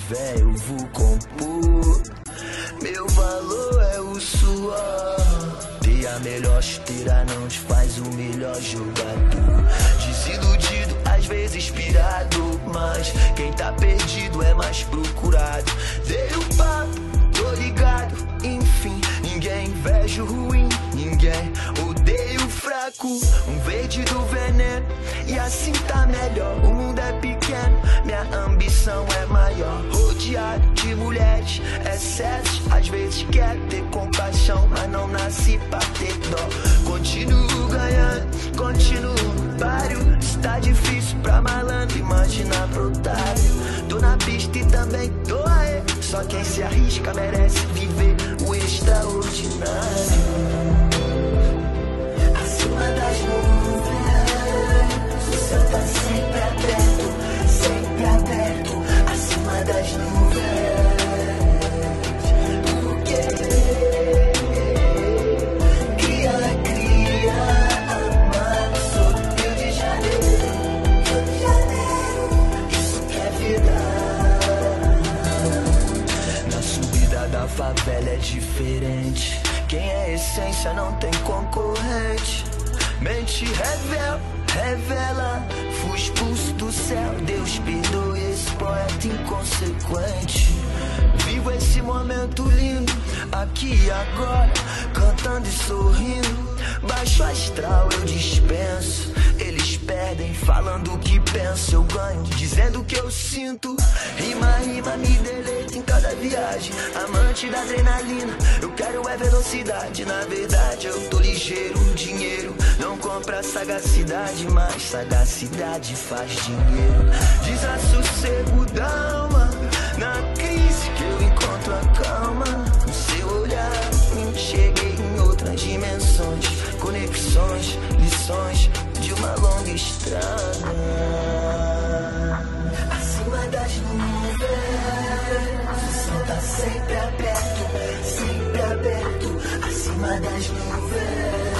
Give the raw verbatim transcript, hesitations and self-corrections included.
tiver eu vou compor. Meu valor é o suor. Ter a melhor chuteira não te faz o melhor jogador. Desiludido, às vezes pirado, mas quem tá perdido é mais procurado. Dei o papo, tô ligado, enfim, ninguém inveja o ruim, ninguém odeia o fraco. Um verde do veneno, e assim tá melhor. O mundo é pequeno, minha ambição é maior. Rodeado de mulheres, excessos, às vezes quer ter compaixão, mas não nasci pra ter dó. Continuo ganhando, continuo no páreo. Está difícil pra malandro, imagina pro otário. Tô na pista e também tô aí. Só quem se arrisca merece viver o extraordinário. Acima das nuvens, o céu tá sempre aberto, sempre aberto. Acima das nuvens, porque cria, cria, amado, sou Rio de Janeiro, Rio de Janeiro, isso que é vida. Na subida da favela é diferente. Quem é essência não tem concorrente. Mente revela, revela. Fui expulso do céu, Deus perdoe esse poeta inconsequente. Vivo esse momento lindo, aqui e agora, cantando e sorrindo. Baixo astral eu dispenso. Eles perdem falando o que penso. Eu ganho dizendo o que eu sinto. Rima, rima, me deleito em cada viagem. Amante da adrenalina, eu quero é velocidade. Na verdade eu tô ligeiro, dinheiro não compra sagacidade, mas sagacidade faz dinheiro. Desassossego da alma, na crise que eu encontro a calma. No seu olhar cheguei em outras dimensões, conexões, lições de uma longa estrada. Acima das nuvens, o céu tá sempre aberto, sempre aberto. Acima das nuvens,